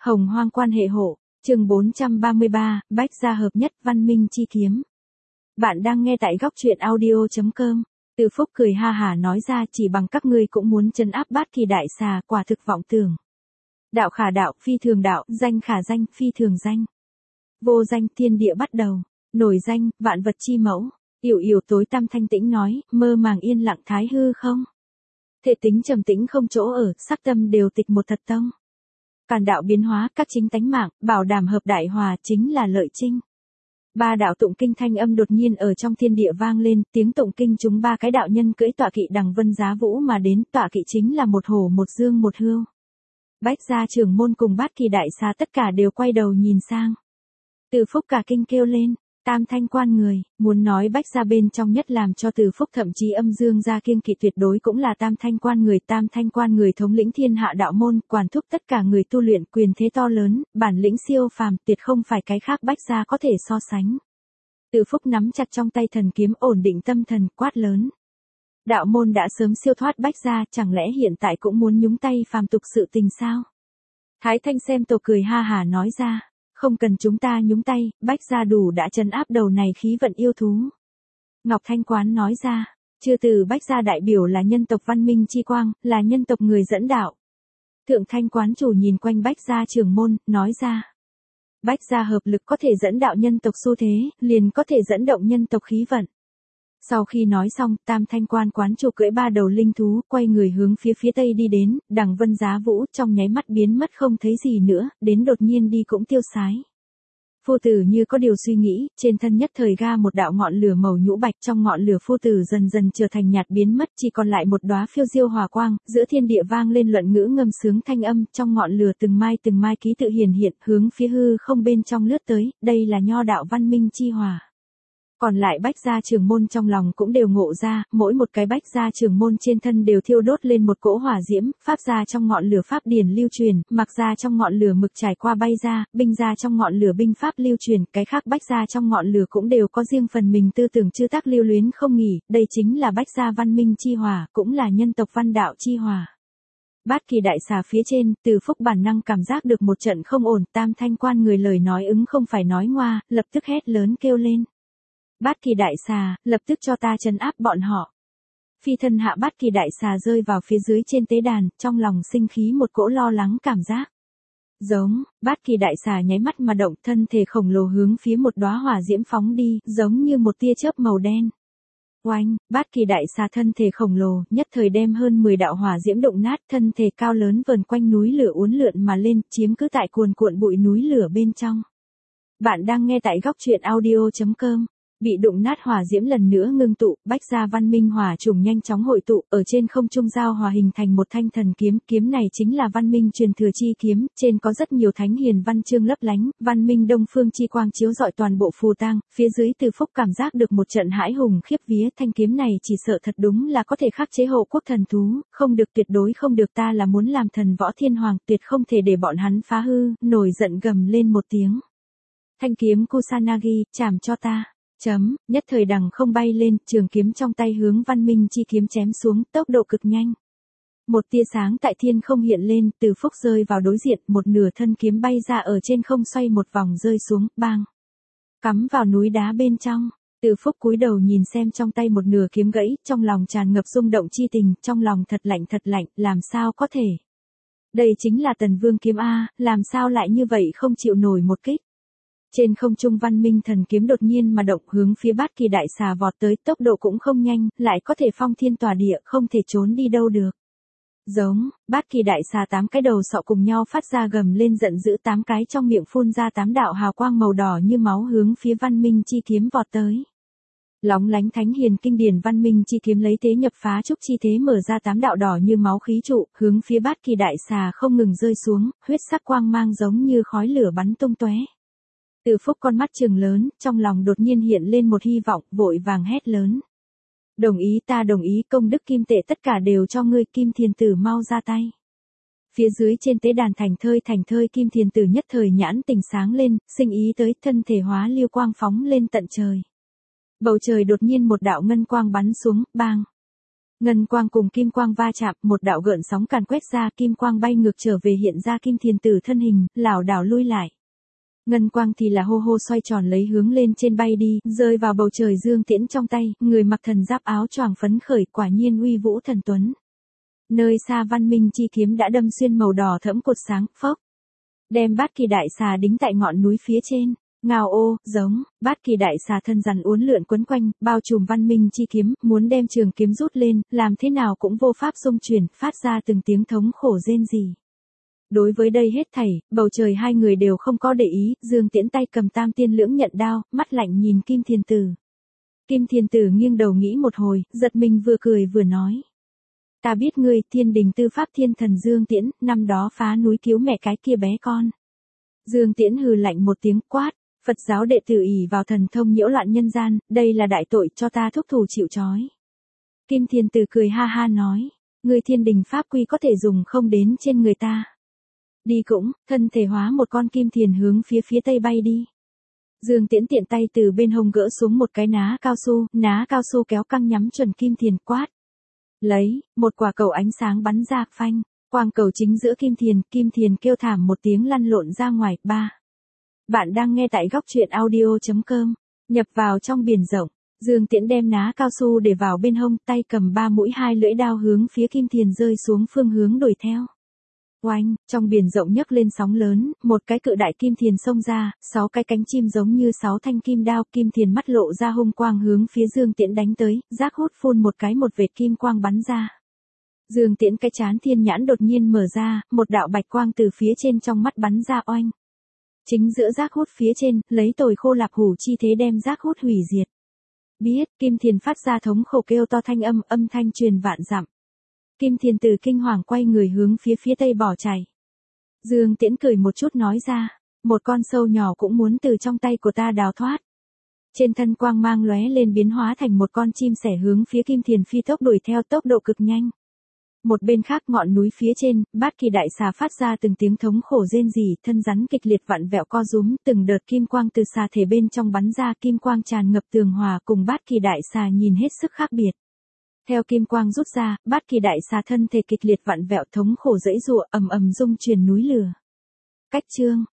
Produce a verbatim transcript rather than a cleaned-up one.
Hồng hoang quan hệ hộ, chương bốn trăm ba mươi ba, bách gia hợp nhất văn minh chi kiếm. Bạn đang nghe tại góc truyện audio chấm com. Từ Phúc cười ha hả nói ra, chỉ bằng các ngươi cũng muốn trấn áp Bát Kỳ đại xà, quả thực vọng tưởng. Đạo khả đạo, phi thường đạo, danh khả danh, phi thường danh. Vô danh, thiên địa bắt đầu, nổi danh, vạn vật chi mẫu. Yểu yểu tối tăm thanh tĩnh nói, mơ màng yên lặng thái hư không. Thể tính trầm tĩnh không chỗ ở, sắc tâm đều tịch một thật tông. Càn đạo biến hóa, các chính tánh mạng, bảo đảm hợp đại hòa, chính là lợi trinh. Ba đạo tụng kinh thanh âm đột nhiên ở trong thiên địa vang lên, tiếng tụng kinh chúng ba cái đạo nhân cưỡi tọa kỵ đằng vân giá vũ mà đến, tọa kỵ chính là một hổ một dương một hươu. Bách gia trưởng môn cùng Bát Kỳ đại xà tất cả đều quay đầu nhìn sang. Từ Phúc cả kinh kêu lên, tam thanh quan người, muốn nói Bách gia bên trong nhất làm cho Từ Phúc thậm chí âm dương gia kiêng kỵ tuyệt đối cũng là tam thanh quan người. Tam thanh quan người thống lĩnh thiên hạ đạo môn, quản thúc tất cả người tu luyện, quyền thế to lớn, bản lĩnh siêu phàm, tuyệt không phải cái khác Bách gia có thể so sánh. Từ Phúc nắm chặt trong tay thần kiếm, ổn định tâm thần, quát lớn. Đạo môn đã sớm siêu thoát Bách gia, chẳng lẽ hiện tại cũng muốn nhúng tay phàm tục sự tình sao? Thái Thanh xem tổ cười ha hả nói ra. Không cần chúng ta nhúng tay, Bách gia đủ đã trấn áp đầu này khí vận yêu thú. Ngọc Thanh Quán nói ra, chư từ Bách gia đại biểu là nhân tộc văn minh chi quang, là nhân tộc người dẫn đạo. Thượng Thanh Quán chủ nhìn quanh Bách gia trưởng môn, nói ra. Bách gia hợp lực có thể dẫn đạo nhân tộc xu thế, liền có thể dẫn động nhân tộc khí vận. Sau khi nói xong, Tam Thanh Quan quán chủ cưỡi ba đầu linh thú, quay người hướng phía phía tây đi đến, đằng vân giá vũ trong nháy mắt biến mất không thấy gì nữa, đến đột nhiên đi cũng tiêu sái. Phu tử như có điều suy nghĩ, trên thân nhất thời ga một đạo ngọn lửa màu nhũ bạch, trong ngọn lửa phu tử dần dần trở thành nhạt biến mất, chỉ còn lại một đóa phiêu diêu hỏa quang, giữa thiên địa vang lên luận ngữ ngâm sướng thanh âm, trong ngọn lửa từng mai từng mai ký tự hiển hiện, hướng phía hư không bên trong lướt tới, đây là nho đạo văn minh chi hỏa. Còn lại Bách gia trưởng môn trong lòng cũng đều ngộ ra, mỗi một cái Bách gia trưởng môn trên thân đều thiêu đốt lên một cỗ hỏa diễm, pháp gia trong ngọn lửa pháp điển lưu truyền, mặc gia trong ngọn lửa mực trải qua bay ra, binh gia trong ngọn lửa binh pháp lưu truyền, cái khác Bách gia trong ngọn lửa cũng đều có riêng phần mình tư tưởng chư tác lưu luyến không nghỉ, đây chính là Bách gia văn minh chi hỏa, cũng là nhân tộc văn đạo chi hỏa. Bát Kỳ đại xà phía trên, Từ Phúc bản năng cảm giác được một trận không ổn, Tam Thanh Quan người lời nói ứng không phải nói ngoa, lập tức hét lớn kêu lên. Bát Kỳ đại xà, lập tức cho ta trấn áp bọn họ. Phi thân hạ Bát Kỳ đại xà rơi vào phía dưới trên tế đàn, trong lòng sinh khí một cỗ lo lắng cảm giác. Giống, Bát Kỳ đại xà nháy mắt mà động, thân thể khổng lồ hướng phía một đóa hỏa diễm phóng đi, giống như một tia chớp màu đen. Oanh, Bát Kỳ đại xà thân thể khổng lồ, nhất thời đem hơn mười đạo hỏa diễm động nát, thân thể cao lớn vần quanh núi lửa uốn lượn mà lên, chiếm cứ tại cuồn cuộn bụi núi lửa bên trong. Bạn đang nghe tại góc truyện audio chấm com. Bị đụng nát hỏa diễm lần nữa ngưng tụ, Bách gia văn minh hỏa trùng nhanh chóng hội tụ, ở trên không trung giao hòa hình thành một thanh thần kiếm, kiếm này chính là văn minh truyền thừa chi kiếm, trên có rất nhiều thánh hiền văn chương lấp lánh, văn minh đông phương chi quang chiếu rọi toàn bộ phù tang, phía dưới Từ Phúc cảm giác được một trận hãi hùng khiếp vía, thanh kiếm này chỉ sợ thật đúng là có thể khắc chế hộ quốc thần thú, không được tuyệt đối không được, ta là muốn làm thần võ thiên hoàng, tuyệt không thể để bọn hắn phá hư, nổi giận gầm lên một tiếng. Thanh kiếm Kusanagi, chảm cho ta. Chấm, nhất thời đằng không bay lên, trường kiếm trong tay hướng văn minh chi kiếm chém xuống, tốc độ cực nhanh. Một tia sáng tại thiên không hiện lên, Từ Phúc rơi vào đối diện, một nửa thân kiếm bay ra ở trên không xoay một vòng rơi xuống, bang. Cắm vào núi đá bên trong, Từ Phúc cúi đầu nhìn xem trong tay một nửa kiếm gãy, trong lòng tràn ngập rung động chi tình, trong lòng thật lạnh thật lạnh, làm sao có thể. Đây chính là Tần Vương kiếm A, làm sao lại như vậy không chịu nổi một kích. Trên không trung văn minh thần kiếm đột nhiên mà động hướng phía Bát Kỳ đại xà vọt tới, tốc độ cũng không nhanh, lại có thể phong thiên tỏa địa, không thể trốn đi đâu được. Giống, Bát Kỳ đại xà tám cái đầu sọ cùng nhau phát ra gầm lên giận dữ, tám cái trong miệng phun ra tám đạo hào quang màu đỏ như máu hướng phía văn minh chi kiếm vọt tới. Lóng lánh thánh hiền kinh điển văn minh chi kiếm lấy thế nhập phá trúc chi thế mở ra tám đạo đỏ như máu khí trụ, hướng phía Bát Kỳ đại xà không ngừng rơi xuống, huyết sắc quang mang giống như khói lửa bắn tung tóe. Từ Phúc con mắt trừng lớn, trong lòng đột nhiên hiện lên một hy vọng, vội vàng hét lớn. Đồng ý, ta đồng ý, công đức kim tệ tất cả đều cho ngươi, Kim Thiền Tử mau ra tay. Phía dưới trên tế đàn thành thơi thành thơi Kim Thiền Tử nhất thời nhãn tình sáng lên, sinh ý tới, thân thể hóa lưu quang phóng lên tận trời. Bầu trời đột nhiên một đạo ngân quang bắn xuống, bang. Ngân quang cùng kim quang va chạm, một đạo gợn sóng càn quét ra, kim quang bay ngược trở về hiện ra Kim Thiền Tử thân hình, lảo đảo lui lại. Ngân quang thì là hô hô xoay tròn lấy hướng lên trên bay đi, rơi vào bầu trời Dương Tiễn trong tay, người mặc thần giáp áo choàng phấn khởi, quả nhiên uy vũ thần tuấn. Nơi xa Văn Minh chi kiếm đã đâm xuyên màu đỏ thẫm cột sáng, phốc. Đem Bát Kỳ đại xà đính tại ngọn núi phía trên. Ngao ô, giống, Bát Kỳ đại xà thân rắn uốn lượn quấn quanh, bao trùm Văn Minh chi kiếm, muốn đem trường kiếm rút lên, làm thế nào cũng vô pháp xung chuyển, phát ra từng tiếng thống khổ rên rỉ. Đối với đây hết thảy, bầu trời hai người đều không có để ý, Dương Tiễn tay cầm Tam Tiên Lưỡng Nhận Đao, mắt lạnh nhìn Kim Thiền Tử. Kim Thiền Tử nghiêng đầu nghĩ một hồi, giật mình vừa cười vừa nói. Ta biết ngươi, Thiên Đình Tư Pháp Thiên Thần Dương Tiễn, năm đó phá núi cứu mẹ cái kia bé con. Dương Tiễn hừ lạnh một tiếng quát, Phật giáo đệ tử ỷ vào thần thông nhiễu loạn nhân gian, đây là đại tội, cho ta thúc thủ chịu trói. Kim Thiền Tử cười ha ha nói, ngươi Thiên Đình Pháp quy có thể dùng không đến trên người ta. Đi cũng, thân thể hóa một con kim thiền hướng phía phía tây bay đi. Dương Tiễn tiện tay từ bên hông gỡ xuống một cái ná cao su, ná cao su kéo căng nhắm chuẩn kim thiền quát. Lấy, một quả cầu ánh sáng bắn ra, phanh, quang cầu chính giữa kim thiền, kim thiền kêu thảm một tiếng lăn lộn ra ngoài. Ba. Bạn đang nghe tại góc truyện audio chấm com, nhập vào trong biển rộng, Dương Tiễn đem ná cao su để vào bên hông, tay cầm ba mũi hai lưỡi đao hướng phía kim thiền rơi xuống phương hướng đuổi theo. Oanh, trong biển rộng nhấc lên sóng lớn, một cái cự đại kim thiền xông ra, sáu cái cánh chim giống như sáu thanh kim đao, kim thiền mắt lộ ra hung quang hướng phía Dương Tiễn đánh tới, giác hút phun một cái một vệt kim quang bắn ra. Dương Tiễn cái chán thiên nhãn đột nhiên mở ra, một đạo bạch quang từ phía trên trong mắt bắn ra oanh. Chính giữa giác hút phía trên, lấy tồi khô lạp hủ chi thế đem giác hút hủy diệt. Biết, kim thiền phát ra thống khổ kêu to thanh âm, âm thanh truyền vạn dặm. Kim Thiền Tử kinh hoàng quay người hướng phía phía tây bỏ chạy. Dương Tiễn cười một chút nói ra, một con sâu nhỏ cũng muốn từ trong tay của ta đào thoát. Trên thân quang mang lóe lên biến hóa thành một con chim sẻ hướng phía Kim Thiền phi tốc đuổi theo tốc độ cực nhanh. Một bên khác ngọn núi phía trên, Bát Kỳ đại xà phát ra từng tiếng thống khổ rên rỉ, thân rắn kịch liệt vặn vẹo co rúm, từng đợt kim quang từ xà thể bên trong bắn ra, kim quang tràn ngập tường hòa, cùng Bát Kỳ đại xà nhìn hết sức khác biệt. Theo kim quang rút ra, Bát Kỳ đại xà thân thể kịch liệt vặn vẹo thống khổ dãy giụa, ầm ầm rung truyền núi lửa. Cách chương